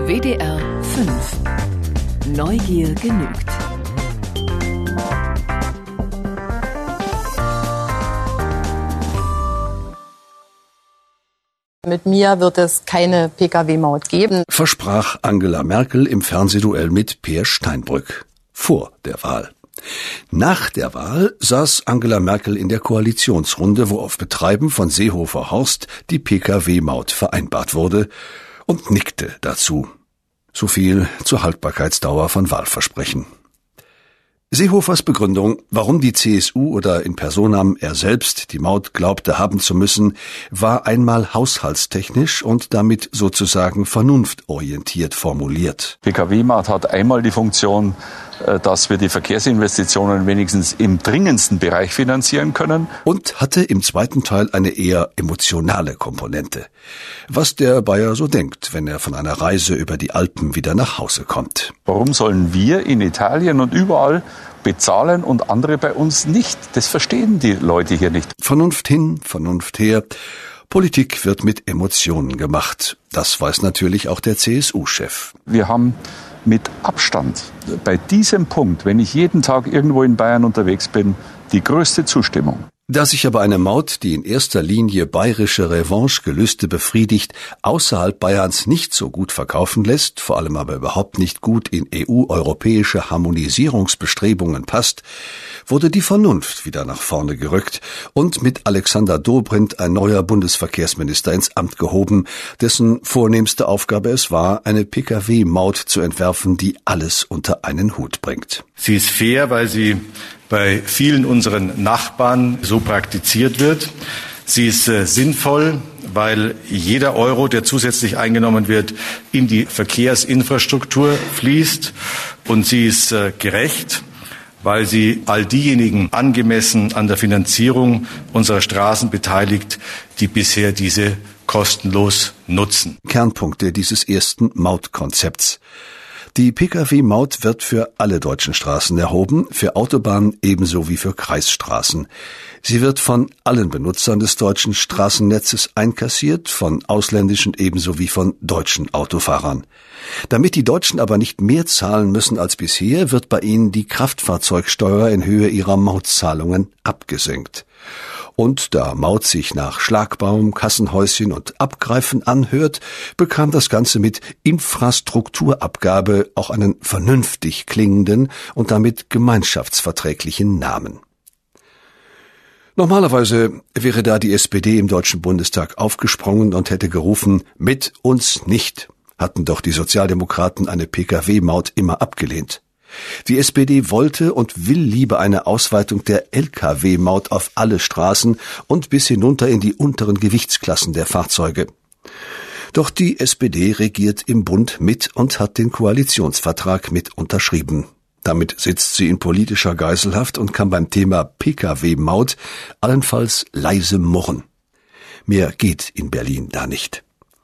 WDR 5. Neugier genügt. Mit mir wird es keine Pkw-Maut geben, versprach Angela Merkel im Fernsehduell mit Peer Steinbrück vor der Wahl. Nach der Wahl saß Angela Merkel in der Koalitionsrunde, wo auf Betreiben von Seehofer Horst die Pkw-Maut vereinbart wurde, und nickte dazu. So viel zur Haltbarkeitsdauer von Wahlversprechen. Seehofers Begründung, warum die CSU oder in Personam er selbst die Maut glaubte haben zu müssen, war einmal haushaltstechnisch und damit sozusagen vernunftorientiert formuliert. Pkw-Maut hat einmal die Funktion, dass wir die Verkehrsinvestitionen wenigstens im dringendsten Bereich finanzieren können. Und hatte im zweiten Teil eine eher emotionale Komponente. Was der Bayer so denkt, wenn er von einer Reise über die Alpen wieder nach Hause kommt. Warum sollen wir in Italien und überall bezahlen und andere bei uns nicht? Das verstehen die Leute hier nicht. Vernunft hin, Vernunft her. Politik wird mit Emotionen gemacht. Das weiß natürlich auch der CSU-Chef. Wir haben mit Abstand bei diesem Punkt, wenn ich jeden Tag irgendwo in Bayern unterwegs bin, die größte Zustimmung. Da sich aber eine Maut, die in erster Linie bayerische Revanchegelüste befriedigt, außerhalb Bayerns nicht so gut verkaufen lässt, vor allem aber überhaupt nicht gut in EU-europäische Harmonisierungsbestrebungen passt, wurde die Vernunft wieder nach vorne gerückt und mit Alexander Dobrindt ein neuer Bundesverkehrsminister ins Amt gehoben, dessen vornehmste Aufgabe es war, eine Pkw-Maut zu entwerfen, die alles unter einen Hut bringt. Sie ist fair, weil sie bei vielen unseren Nachbarn so praktiziert wird. Sie ist sinnvoll, weil jeder Euro, der zusätzlich eingenommen wird, in die Verkehrsinfrastruktur fließt. Und sie ist gerecht, weil sie all diejenigen angemessen an der Finanzierung unserer Straßen beteiligt, die bisher diese kostenlos nutzen. Kernpunkte dieses ersten Mautkonzepts. Die Pkw-Maut wird für alle deutschen Straßen erhoben, für Autobahnen ebenso wie für Kreisstraßen. Sie wird von allen Benutzern des deutschen Straßennetzes einkassiert, von ausländischen ebenso wie von deutschen Autofahrern. Damit die Deutschen aber nicht mehr zahlen müssen als bisher, wird bei ihnen die Kraftfahrzeugsteuer in Höhe ihrer Mautzahlungen abgesenkt. Und da Maut sich nach Schlagbaum, Kassenhäuschen und Abgreifen anhört, bekam das Ganze mit Infrastrukturabgabe auch einen vernünftig klingenden und damit gemeinschaftsverträglichen Namen. Normalerweise wäre da die SPD im Deutschen Bundestag aufgesprungen und hätte gerufen, mit uns nicht, hatten doch die Sozialdemokraten eine Pkw-Maut immer abgelehnt. Die SPD wollte und will lieber eine Ausweitung der Lkw-Maut auf alle Straßen und bis hinunter in die unteren Gewichtsklassen der Fahrzeuge. Doch die SPD regiert im Bund mit und hat den Koalitionsvertrag mit unterschrieben. Damit sitzt sie in politischer Geiselhaft und kann beim Thema Pkw-Maut allenfalls leise murren. Mehr geht in Berlin da nicht.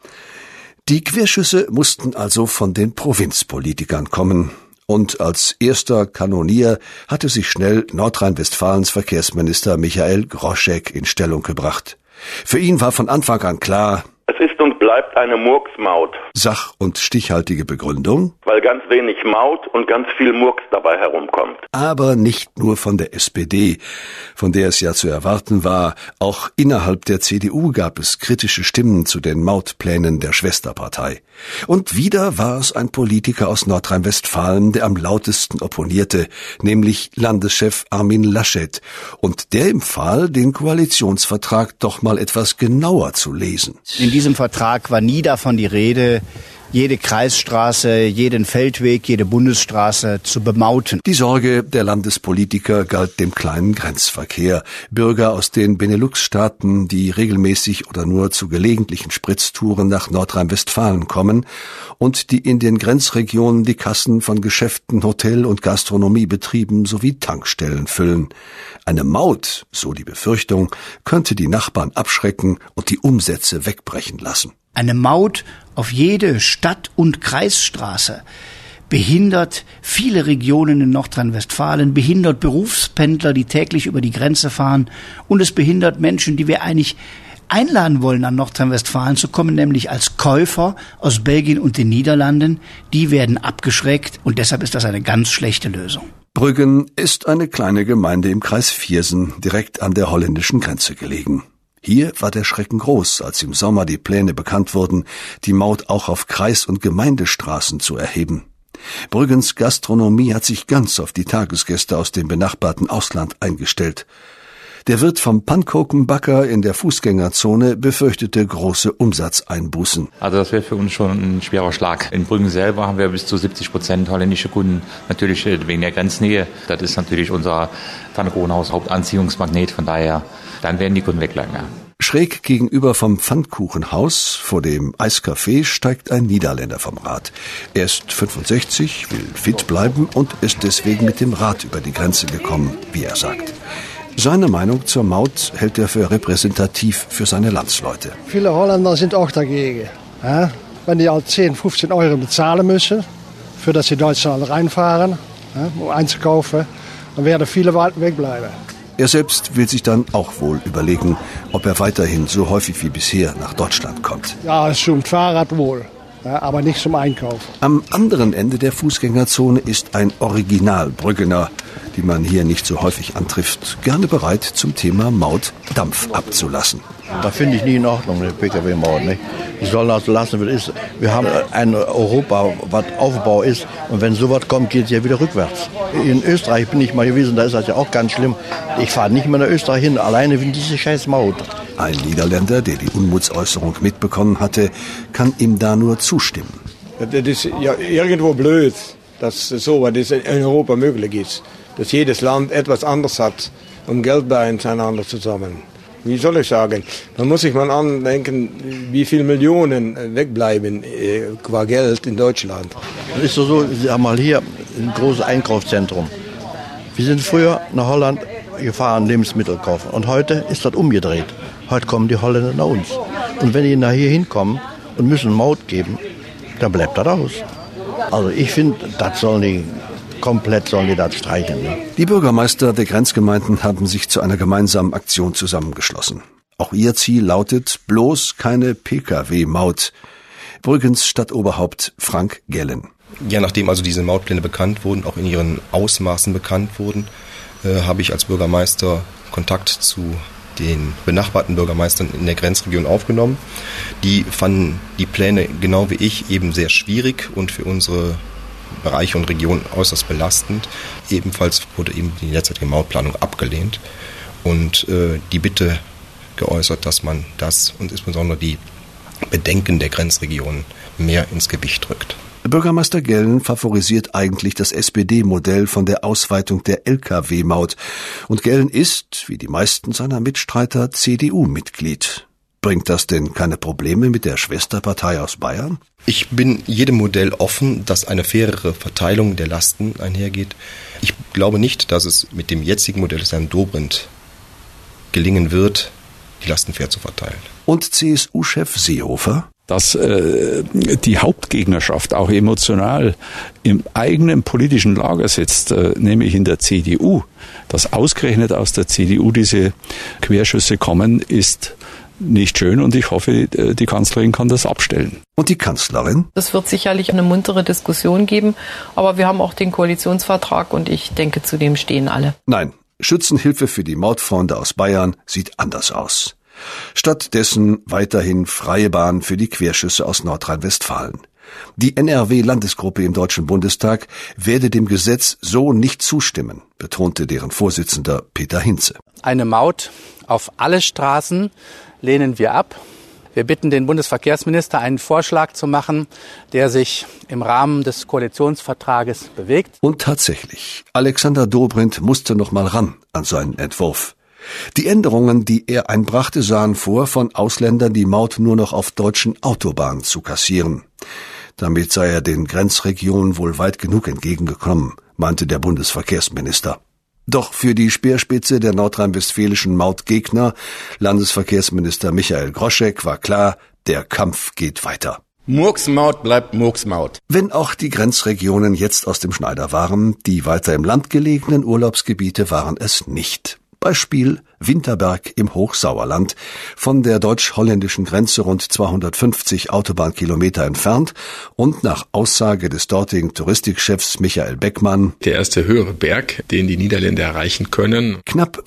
Die Querschüsse mussten also von den Provinzpolitikern kommen. Und als erster Kanonier hatte sich schnell Nordrhein-Westfalens Verkehrsminister Michael Groschek in Stellung gebracht. Für ihn war von Anfang an klar, es ist und bleibt eine Murksmaut. Sach- und stichhaltige Begründung, weil ganz wenig Maut und ganz viel Murks dabei herumkommt. Aber nicht nur von der SPD, von der es ja zu erwarten war. Auch innerhalb der CDU gab es kritische Stimmen zu den Mautplänen der Schwesterpartei. Und wieder war es ein Politiker aus Nordrhein-Westfalen, der am lautesten opponierte, nämlich Landeschef Armin Laschet. Und der empfahl, den Koalitionsvertrag doch mal etwas genauer zu lesen. In diesem Vertrag war nie davon die Rede, jede Kreisstraße, jeden Feldweg, jede Bundesstraße zu bemauten. Die Sorge der Landespolitiker galt dem kleinen Grenzverkehr. Bürger aus den Benelux-Staaten, die regelmäßig oder nur zu gelegentlichen Spritztouren nach Nordrhein-Westfalen kommen und die in den Grenzregionen die Kassen von Geschäften, Hotel- und Gastronomiebetrieben sowie Tankstellen füllen. Eine Maut, so die Befürchtung, könnte die Nachbarn abschrecken und die Umsätze wegbrechen lassen. Eine Maut auf jede Stadt- und Kreisstraße behindert viele Regionen in Nordrhein-Westfalen, behindert Berufspendler, die täglich über die Grenze fahren, und es behindert Menschen, die wir eigentlich einladen wollen, an Nordrhein-Westfalen zu kommen, nämlich als Käufer aus Belgien und den Niederlanden, die werden abgeschreckt und deshalb ist das eine ganz schlechte Lösung. Brüggen ist eine kleine Gemeinde im Kreis Viersen, direkt an der holländischen Grenze gelegen. Hier war der Schrecken groß, als im Sommer die Pläne bekannt wurden, die Maut auch auf Kreis- und Gemeindestraßen zu erheben. Brüggens Gastronomie hat sich ganz auf die Tagesgäste aus dem benachbarten Ausland eingestellt. Der Wirt vom Pannkuchenbacker in der Fußgängerzone befürchtete große Umsatzeinbußen. Also das wäre für uns schon ein schwerer Schlag. In Brüggen selber haben wir bis zu 70% holländische Kunden, natürlich wegen der Grenznähe. Das ist natürlich unser Pfannkuchenhaus Hauptanziehungsmagnet, von daher, dann werden die Kunden wegbleiben. Ja. Schräg gegenüber vom Pfannkuchenhaus vor dem Eiscafé steigt ein Niederländer vom Rad. Er ist 65, will fit bleiben und ist deswegen mit dem Rad über die Grenze gekommen, wie er sagt. Seine Meinung zur Maut hält er für repräsentativ für seine Landsleute. Viele Holländer sind auch dagegen. Ja? Wenn die halt 10, 15 Euro bezahlen müssen, für dass sie Deutschland reinfahren, ja, um einzukaufen, dann werden viele wegbleiben. Er selbst will sich dann auch wohl überlegen, ob er weiterhin so häufig wie bisher nach Deutschland kommt. Ja, zum Fahrrad wohl, ja, aber nicht zum Einkaufen. Am anderen Ende der Fußgängerzone ist ein Original-Brüggener, die man hier nicht so häufig antrifft, gerne bereit, zum Thema Maut Dampf abzulassen. Da finde ich nie in Ordnung, die Pkw-Maut. Die sollen das lassen, wie es ist. Wir haben ein Europa, was Aufbau ist. Und wenn sowas kommt, geht es ja wieder rückwärts. In Österreich bin ich mal gewesen, da ist das ja auch ganz schlimm. Ich fahre nicht mehr nach Österreich hin, alleine wegen dieser scheiß Maut. Ein Niederländer, der die Unmutsäußerung mitbekommen hatte, kann ihm da nur zustimmen. Das ist ja irgendwo blöd, dass sowas in Europa möglich ist. Dass jedes Land etwas anderes hat, um Geld beieinander zu sammeln. Wie soll ich sagen? Da muss sich mal andenken, wie viele Millionen wegbleiben qua Geld in Deutschland. Das ist so, Sie haben mal hier ein großes Einkaufszentrum. Wir sind früher nach Holland gefahren, Lebensmittel kaufen. Und heute ist das umgedreht. Heute kommen die Holländer nach uns. Und wenn die nach hier hinkommen und müssen Maut geben, dann bleibt das aus. Also ich finde, das sollen die komplett streichen. Ne? Die Bürgermeister der Grenzgemeinden haben sich zu einer gemeinsamen Aktion zusammengeschlossen. Auch ihr Ziel lautet bloß keine Pkw-Maut. Brüggens Stadtoberhaupt Frank Gellen. Ja, nachdem also diese Mautpläne bekannt wurden, auch in ihren Ausmaßen bekannt wurden, habe ich als Bürgermeister Kontakt zu den benachbarten Bürgermeistern in der Grenzregion aufgenommen. Die fanden die Pläne genau wie ich eben sehr schwierig und für unsere Bereiche und Regionen äußerst belastend. Ebenfalls wurde eben die derzeitige Mautplanung abgelehnt und die Bitte geäußert, dass man das und insbesondere die Bedenken der Grenzregionen mehr ins Gewicht rückt. Bürgermeister Gellen favorisiert eigentlich das SPD-Modell von der Ausweitung der Lkw-Maut. Und Gellen ist, wie die meisten seiner Mitstreiter, CDU-Mitglied. Bringt das denn keine Probleme mit der Schwesterpartei aus Bayern? Ich bin jedem Modell offen, dass eine fairere Verteilung der Lasten einhergeht. Ich glaube nicht, dass es mit dem jetzigen Modell des Herrn Dobrindt gelingen wird, die Lasten fair zu verteilen. Und CSU-Chef Seehofer? Dass die Hauptgegnerschaft auch emotional im eigenen politischen Lager sitzt, nämlich in der CDU. Dass ausgerechnet aus der CDU diese Querschüsse kommen, ist nicht schön und ich hoffe, die Kanzlerin kann das abstellen. Und die Kanzlerin? Es wird sicherlich eine muntere Diskussion geben, aber wir haben auch den Koalitionsvertrag und ich denke, zu dem stehen alle. Nein, Schützenhilfe für die Mautfreunde aus Bayern sieht anders aus. Stattdessen weiterhin freie Bahn für die Querschüsse aus Nordrhein-Westfalen. Die NRW-Landesgruppe im Deutschen Bundestag werde dem Gesetz so nicht zustimmen, betonte deren Vorsitzender Peter Hinze. Eine Maut auf alle Straßen lehnen wir ab. Wir bitten den Bundesverkehrsminister, einen Vorschlag zu machen, der sich im Rahmen des Koalitionsvertrages bewegt. Und tatsächlich, Alexander Dobrindt musste noch mal ran an seinen Entwurf. Die Änderungen, die er einbrachte, sahen vor, von Ausländern die Maut nur noch auf deutschen Autobahnen zu kassieren. Damit sei er den Grenzregionen wohl weit genug entgegengekommen, meinte der Bundesverkehrsminister. Doch für die Speerspitze der nordrhein-westfälischen Mautgegner, Landesverkehrsminister Michael Groschek, war klar, der Kampf geht weiter. Murksmaut bleibt Murksmaut. Wenn auch die Grenzregionen jetzt aus dem Schneider waren, die weiter im Land gelegenen Urlaubsgebiete waren es nicht. Beispiel Winterberg im Hochsauerland, von der deutsch-holländischen Grenze rund 250 Autobahnkilometer entfernt und nach Aussage des dortigen Touristikchefs Michael Beckmann der erste höhere Berg, den die Niederländer erreichen können. Knapp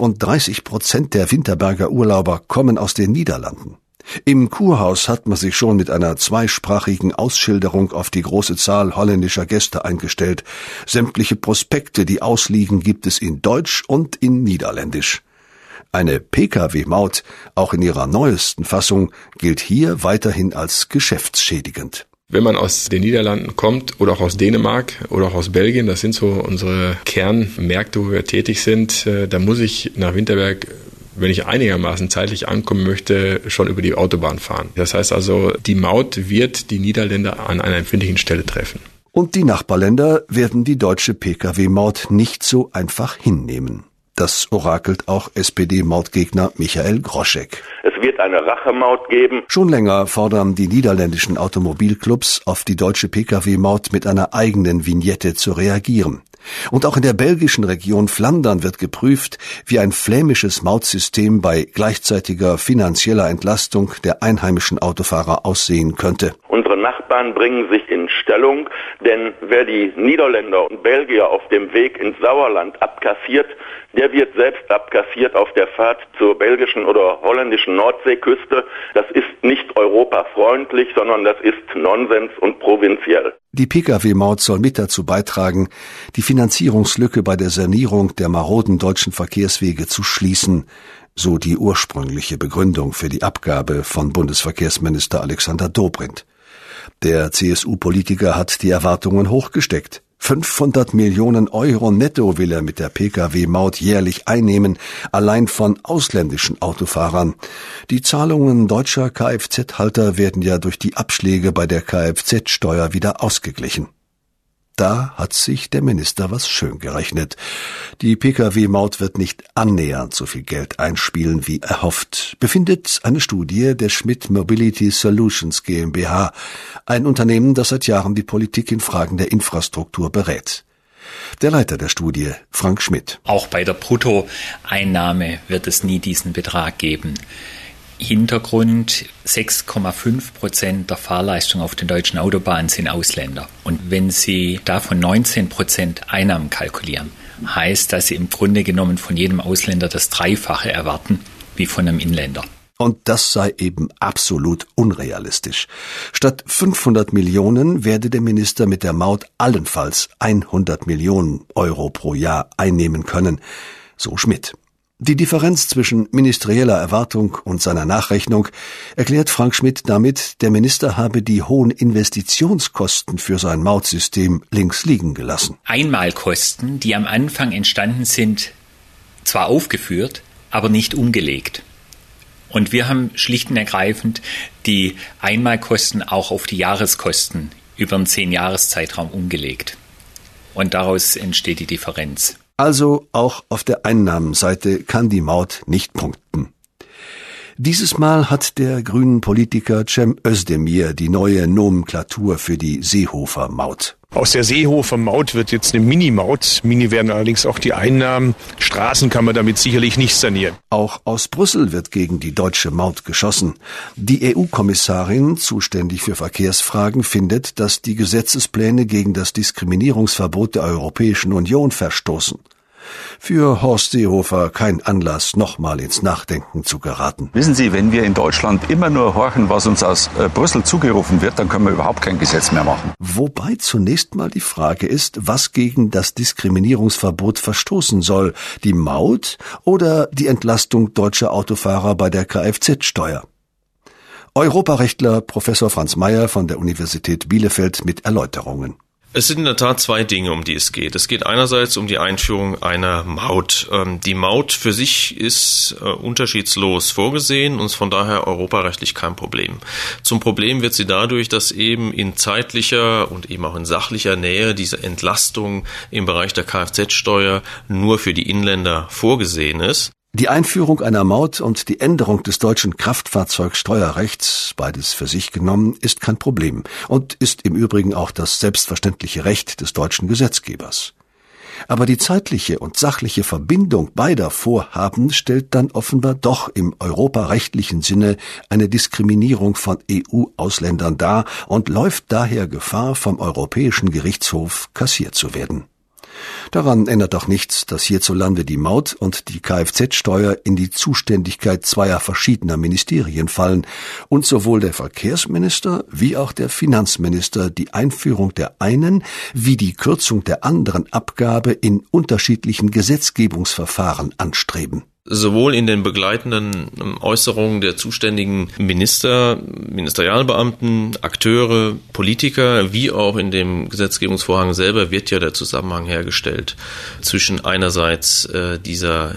35% der Winterberger Urlauber kommen aus den Niederlanden. Im Kurhaus hat man sich schon mit einer zweisprachigen Ausschilderung auf die große Zahl holländischer Gäste eingestellt. Sämtliche Prospekte, die ausliegen, gibt es in Deutsch und in Niederländisch. Eine Pkw-Maut, auch in ihrer neuesten Fassung, gilt hier weiterhin als geschäftsschädigend. Wenn man aus den Niederlanden kommt oder auch aus Dänemark oder auch aus Belgien, das sind so unsere Kernmärkte, wo wir tätig sind, da muss ich nach Winterberg, wenn ich einigermaßen zeitlich ankommen möchte, schon über die Autobahn fahren. Das heißt also, die Maut wird die Niederländer an einer empfindlichen Stelle treffen. Und die Nachbarländer werden die deutsche Pkw-Maut nicht so einfach hinnehmen. Das orakelt auch SPD-Mautgegner Michael Groschek. Es wird eine Rachemaut geben. Schon länger fordern die niederländischen Automobilclubs, auf die deutsche Pkw-Maut mit einer eigenen Vignette zu reagieren. Und auch in der belgischen Region Flandern wird geprüft, wie ein flämisches Mautsystem bei gleichzeitiger finanzieller Entlastung der einheimischen Autofahrer aussehen könnte. Unsere Nachbarn bringen sich in Stellung, denn wer die Niederländer und Belgier auf dem Weg ins Sauerland abkassiert, der wird selbst abkassiert auf der Fahrt zur belgischen oder holländischen Nordseeküste. Das ist nicht europafreundlich, sondern das ist Nonsens und provinziell. Die Pkw-Maut soll mit dazu beitragen, die Finanzierungslücke bei der Sanierung der maroden deutschen Verkehrswege zu schließen, so die ursprüngliche Begründung für die Abgabe von Bundesverkehrsminister Alexander Dobrindt. Der CSU-Politiker hat die Erwartungen hochgesteckt. 500 Millionen Euro netto will er mit der Pkw-Maut jährlich einnehmen, allein von ausländischen Autofahrern. Die Zahlungen deutscher Kfz-Halter werden ja durch die Abschläge bei der Kfz-Steuer wieder ausgeglichen. Da hat sich der Minister was schön gerechnet. Die Pkw-Maut wird nicht annähernd so viel Geld einspielen wie erhofft, befindet eine Studie der Schmidt Mobility Solutions GmbH, ein Unternehmen, das seit Jahren die Politik in Fragen der Infrastruktur berät. Der Leiter der Studie, Frank Schmidt. Auch bei der Bruttoeinnahme wird es nie diesen Betrag geben. Hintergrund: 6,5% der Fahrleistung auf den deutschen Autobahnen sind Ausländer. Und wenn Sie davon 19% Einnahmen kalkulieren, heißt, dass Sie im Grunde genommen von jedem Ausländer das Dreifache erwarten wie von einem Inländer. Und das sei eben absolut unrealistisch. Statt 500 Millionen werde der Minister mit der Maut allenfalls 100 Millionen Euro pro Jahr einnehmen können, so Schmidt. Die Differenz zwischen ministerieller Erwartung und seiner Nachrechnung erklärt Frank Schmidt damit, der Minister habe die hohen Investitionskosten für sein Mautsystem links liegen gelassen. Einmalkosten, die am Anfang entstanden sind, zwar aufgeführt, aber nicht umgelegt. Und wir haben schlicht und ergreifend die Einmalkosten auch auf die Jahreskosten über einen 10-Jahres-Zeitraum umgelegt. Und daraus entsteht die Differenz. Also auch auf der Einnahmenseite kann die Maut nicht punkten. Dieses Mal hat der grünen Politiker Cem Özdemir die neue Nomenklatur für die Seehofer-Maut. Aus der Seehofer-Maut wird jetzt eine Mini-Maut. Mini werden allerdings auch die Einnahmen. Straßen kann man damit sicherlich nicht sanieren. Auch aus Brüssel wird gegen die deutsche Maut geschossen. Die EU-Kommissarin, zuständig für Verkehrsfragen, findet, dass die Gesetzespläne gegen das Diskriminierungsverbot der Europäischen Union verstoßen. Für Horst Seehofer kein Anlass, nochmal ins Nachdenken zu geraten. Wissen Sie, wenn wir in Deutschland immer nur horchen, was uns aus Brüssel zugerufen wird, dann können wir überhaupt kein Gesetz mehr machen. Wobei zunächst mal die Frage ist, was gegen das Diskriminierungsverbot verstoßen soll, die Maut oder die Entlastung deutscher Autofahrer bei der Kfz-Steuer. Europarechtler Professor Franz Mayer von der Universität Bielefeld mit Erläuterungen. Es sind in der Tat zwei Dinge, um die es geht. Es geht einerseits um die Einführung einer Maut. Die Maut für sich ist unterschiedslos vorgesehen und ist von daher europarechtlich kein Problem. Zum Problem wird sie dadurch, dass eben in zeitlicher und eben auch in sachlicher Nähe diese Entlastung im Bereich der Kfz-Steuer nur für die Inländer vorgesehen ist. Die Einführung einer Maut und die Änderung des deutschen Kraftfahrzeugsteuerrechts, beides für sich genommen, ist kein Problem und ist im Übrigen auch das selbstverständliche Recht des deutschen Gesetzgebers. Aber die zeitliche und sachliche Verbindung beider Vorhaben stellt dann offenbar doch im europarechtlichen Sinne eine Diskriminierung von EU-Ausländern dar und läuft daher Gefahr, vom Europäischen Gerichtshof kassiert zu werden. Daran ändert auch nichts, dass hierzulande die Maut und die Kfz-Steuer in die Zuständigkeit zweier verschiedener Ministerien fallen und sowohl der Verkehrsminister wie auch der Finanzminister die Einführung der einen wie die Kürzung der anderen Abgabe in unterschiedlichen Gesetzgebungsverfahren anstreben. Sowohl in den begleitenden Äußerungen der zuständigen Minister, Ministerialbeamten, Akteure, Politiker, wie auch in dem Gesetzgebungsvorhang selber wird ja der Zusammenhang hergestellt zwischen einerseits dieser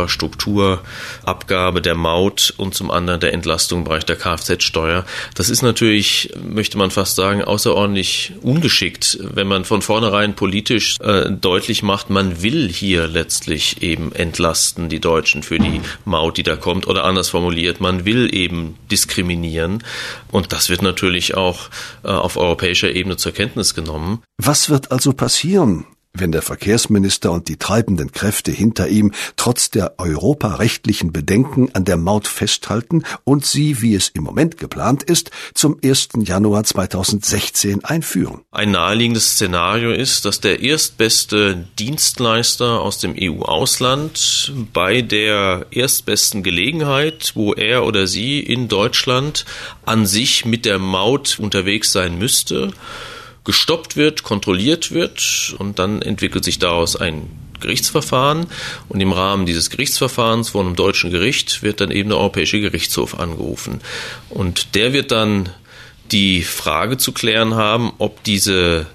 Infrastrukturabgabe der Maut und zum anderen der Entlastung im Bereich der Kfz-Steuer. Das ist natürlich, möchte man fast sagen, außerordentlich ungeschickt, wenn man von vornherein politisch deutlich macht, man will hier letztlich eben entlasten, die Deutschen, für die Maut, die da kommt, oder anders formuliert, man will eben diskriminieren. Und das wird natürlich auch auf europäischer Ebene zur Kenntnis genommen. Was wird also passieren, wenn der Verkehrsminister und die treibenden Kräfte hinter ihm trotz der europarechtlichen Bedenken an der Maut festhalten und sie, wie es im Moment geplant ist, zum 1. Januar 2016 einführen? Ein naheliegendes Szenario ist, dass der erstbeste Dienstleister aus dem EU-Ausland bei der erstbesten Gelegenheit, wo er oder sie in Deutschland an sich mit der Maut unterwegs sein müsste, gestoppt wird, kontrolliert wird und dann entwickelt sich daraus ein Gerichtsverfahren und im Rahmen dieses Gerichtsverfahrens vor einem deutschen Gericht wird dann eben der Europäische Gerichtshof angerufen und der wird dann die Frage zu klären haben, ob diese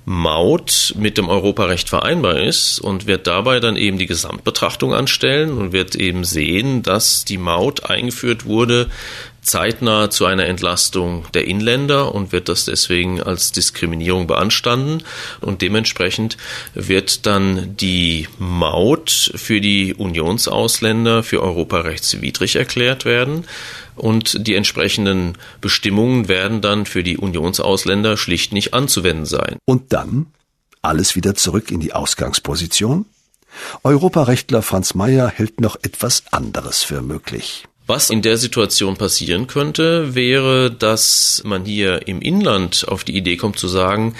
Maut mit dem Europarecht vereinbar ist und wird dabei dann eben die Gesamtbetrachtung anstellen und wird eben sehen, dass die Maut eingeführt wurde zeitnah zu einer Entlastung der Inländer und wird das deswegen als Diskriminierung beanstanden und dementsprechend wird dann die Maut für die Unionsausländer für europarechtswidrig erklärt werden und die entsprechenden Bestimmungen werden dann für die Unionsausländer schlicht nicht anzuwenden sein. Und dann alles wieder zurück in die Ausgangsposition? Europarechtler Franz Mayer hält noch etwas anderes für möglich. Was in der Situation passieren könnte, wäre, dass man hier im Inland auf die Idee kommt zu sagen,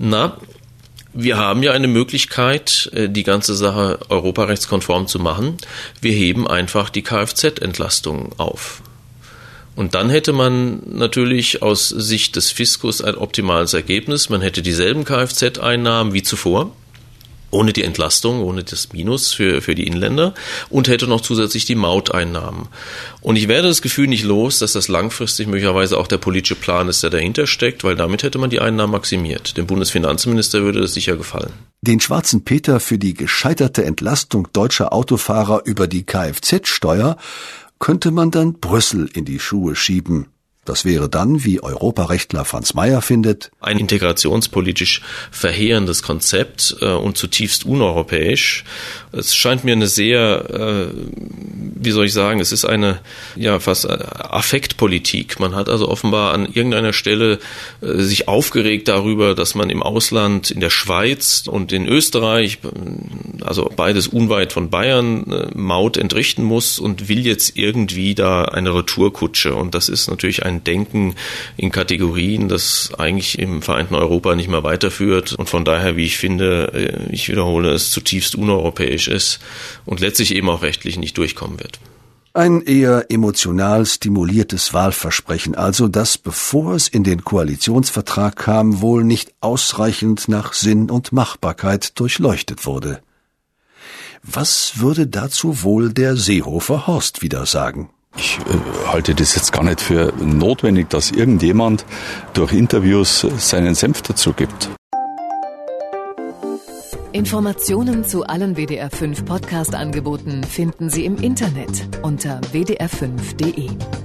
wir haben ja eine Möglichkeit, die ganze Sache europarechtskonform zu machen. Wir heben einfach die Kfz-Entlastung auf. Und dann hätte man natürlich aus Sicht des Fiskus ein optimales Ergebnis. Man hätte dieselben Kfz-Einnahmen wie zuvor, ohne die Entlastung, ohne das Minus für die Inländer und hätte noch zusätzlich die Mauteinnahmen. Und ich werde das Gefühl nicht los, dass das langfristig möglicherweise auch der politische Plan ist, der dahinter steckt, weil damit hätte man die Einnahmen maximiert. Dem Bundesfinanzminister würde das sicher gefallen. Den schwarzen Peter für die gescheiterte Entlastung deutscher Autofahrer über die Kfz-Steuer könnte man dann Brüssel in die Schuhe schieben. Das wäre dann, wie Europarechtler Franz Mayer findet, ein integrationspolitisch verheerendes Konzept und zutiefst uneuropäisch. Es scheint mir eine sehr, es ist eine fast Affektpolitik. Man hat also offenbar an irgendeiner Stelle sich aufgeregt darüber, dass man im Ausland, in der Schweiz und in Österreich, also beides unweit von Bayern, Maut entrichten muss und will jetzt irgendwie da eine Retourkutsche. Und das ist natürlich ein Denken in Kategorien, das eigentlich im vereinten Europa nicht mehr weiterführt und von daher, wie ich finde, ich wiederhole es, zutiefst uneuropäisch ist und letztlich eben auch rechtlich nicht durchkommen wird. Ein eher emotional stimuliertes Wahlversprechen also, das, bevor es in den Koalitionsvertrag kam, wohl nicht ausreichend nach Sinn und Machbarkeit durchleuchtet wurde. Was würde dazu wohl der Seehofer Horst wieder sagen? Ich halte das jetzt gar nicht für notwendig, dass irgendjemand durch Interviews seinen Senf dazu gibt. Informationen zu allen WDR 5 Podcast-Angeboten finden Sie im Internet unter wdr5.de.